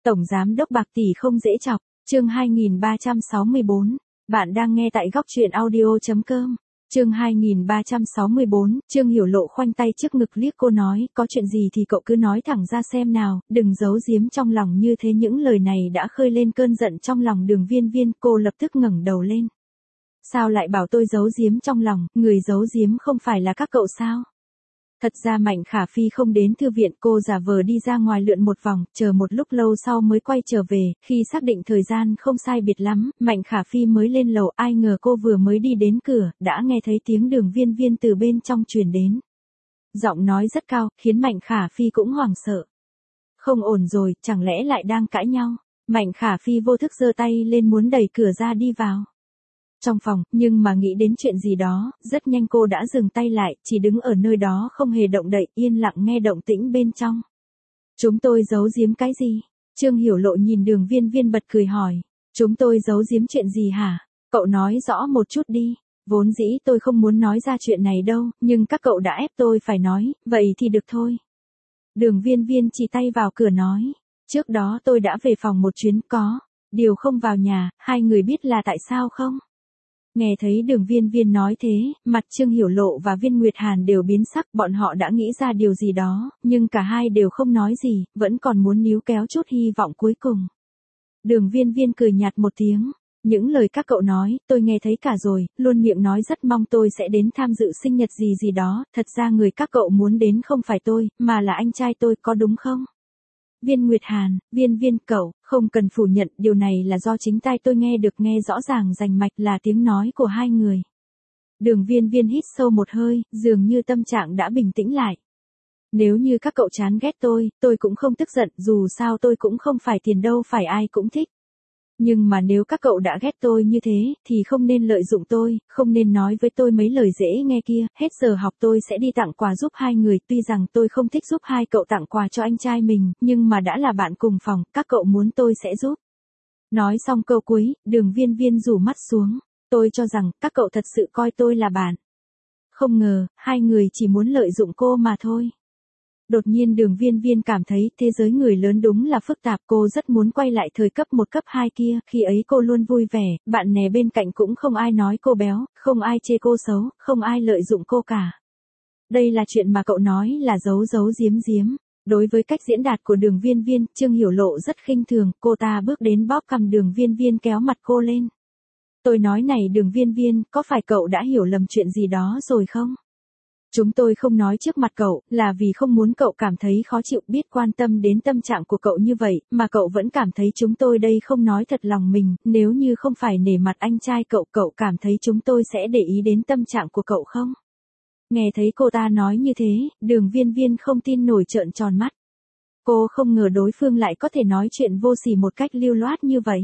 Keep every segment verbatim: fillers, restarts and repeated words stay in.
Tổng giám đốc bạc tỷ không dễ chọc, chương hai nghìn ba trăm sáu mươi bốn. Bạn đang nghe tại góc truyện audio chấm com. Chương hai nghìn ba trăm sáu mươi bốn, Trương Hiểu Lộ khoanh tay trước ngực liếc cô nói, có chuyện gì thì cậu cứ nói thẳng ra xem nào, đừng giấu giếm trong lòng như thế. Những lời này đã khơi lên cơn giận trong lòng Đường Viên Viên, cô lập tức ngẩng đầu lên. Sao lại bảo tôi giấu giếm trong lòng, người giấu giếm không phải là các cậu sao? Thật ra Mạnh Khả Phi không đến thư viện, cô giả vờ đi ra ngoài lượn một vòng, chờ một lúc lâu sau mới quay trở về, khi xác định thời gian không sai biệt lắm, Mạnh Khả Phi mới lên lầu, ai ngờ cô vừa mới đi đến cửa, đã nghe thấy tiếng Đường Viên Viên từ bên trong truyền đến. Giọng nói rất cao, khiến Mạnh Khả Phi cũng hoảng sợ. Không ổn rồi, chẳng lẽ lại đang cãi nhau? Mạnh Khả Phi vô thức giơ tay lên muốn đẩy cửa ra đi vào trong phòng, nhưng mà nghĩ đến chuyện gì đó, rất nhanh cô đã dừng tay lại, chỉ đứng ở nơi đó không hề động đậy, yên lặng nghe động tĩnh bên trong. Chúng tôi giấu giếm cái gì? Trương Hiểu Lộ nhìn Đường Viên Viên bật cười hỏi. Chúng tôi giấu giếm chuyện gì hả? Cậu nói rõ một chút đi. Vốn dĩ tôi không muốn nói ra chuyện này đâu, nhưng các cậu đã ép tôi phải nói, vậy thì được thôi. Đường Viên Viên chỉ tay vào cửa nói. Trước đó tôi đã về phòng một chuyến, có điều không vào nhà, hai người biết là tại sao không? Nghe thấy Đường Viên Viên nói thế, mặt Trương Hiểu Lộ và Viên Nguyệt Hàn đều biến sắc, bọn họ đã nghĩ ra điều gì đó, nhưng cả hai đều không nói gì, vẫn còn muốn níu kéo chút hy vọng cuối cùng. Đường Viên Viên cười nhạt một tiếng, những lời các cậu nói, tôi nghe thấy cả rồi, luôn miệng nói rất mong tôi sẽ đến tham dự sinh nhật gì gì đó, thật ra người các cậu muốn đến không phải tôi, mà là anh trai tôi, có đúng không? Viên Nguyệt Hàn, Viên Viên, cậu, không cần phủ nhận, điều này là do chính tai tôi nghe được, nghe rõ ràng rành mạch là tiếng nói của hai người. Đường Viên Viên hít sâu một hơi, dường như tâm trạng đã bình tĩnh lại. Nếu như các cậu chán ghét tôi, tôi cũng không tức giận, dù sao tôi cũng không phải tiền đâu phải ai cũng thích. Nhưng mà nếu các cậu đã ghét tôi như thế, thì không nên lợi dụng tôi, không nên nói với tôi mấy lời dễ nghe kia, hết giờ học tôi sẽ đi tặng quà giúp hai người, tuy rằng tôi không thích giúp hai cậu tặng quà cho anh trai mình, nhưng mà đã là bạn cùng phòng, các cậu muốn tôi sẽ giúp. Nói xong câu cuối, Đường Viên Viên rủ mắt xuống, tôi cho rằng, các cậu thật sự coi tôi là bạn. Không ngờ, hai người chỉ muốn lợi dụng cô mà thôi. Đột nhiên Đường Viên Viên cảm thấy thế giới người lớn đúng là phức tạp, cô rất muốn quay lại thời cấp một cấp hai kia, khi ấy cô luôn vui vẻ, bạn bè bên cạnh cũng không ai nói cô béo, không ai chê cô xấu, không ai lợi dụng cô cả. Đây là chuyện mà cậu nói là giấu giấu giếm giếm. Đối với cách diễn đạt của Đường Viên Viên, Trương Hiểu Lộ rất khinh thường, cô ta bước đến bóp cằm Đường Viên Viên kéo mặt cô lên. Tôi nói này Đường Viên Viên, có phải cậu đã hiểu lầm chuyện gì đó rồi không? Chúng tôi không nói trước mặt cậu, là vì không muốn cậu cảm thấy khó chịu, biết quan tâm đến tâm trạng của cậu như vậy, mà cậu vẫn cảm thấy chúng tôi đây không nói thật lòng mình, nếu như không phải nể mặt anh trai cậu, cậu cảm thấy chúng tôi sẽ để ý đến tâm trạng của cậu không? Nghe thấy cô ta nói như thế, Đường Viên Viên không tin nổi, trợn tròn mắt. Cô không ngờ đối phương lại có thể nói chuyện vô sỉ một cách lưu loát như vậy.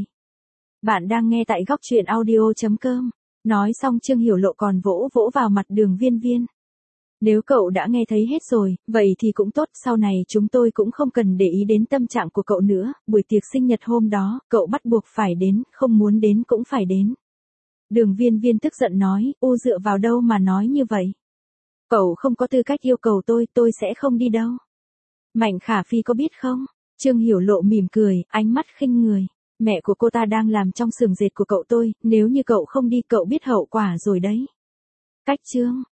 Bạn đang nghe tại góc truyện audio chấm com. Nói xong Trương Hiểu Lộ còn vỗ vỗ vào mặt Đường Viên Viên. Nếu cậu đã nghe thấy hết rồi, vậy thì cũng tốt, sau này chúng tôi cũng không cần để ý đến tâm trạng của cậu nữa, buổi tiệc sinh nhật hôm đó, cậu bắt buộc phải đến, không muốn đến cũng phải đến. Đường Viên Viên tức giận nói, u dựa vào đâu mà nói như vậy? Cậu không có tư cách yêu cầu tôi, tôi sẽ không đi đâu. Mạnh Khả Phi có biết không? Trương Hiểu Lộ mỉm cười, ánh mắt khinh người. Mẹ của cô ta đang làm trong xưởng dệt của cậu tôi, nếu như cậu không đi cậu biết hậu quả rồi đấy. Cách chương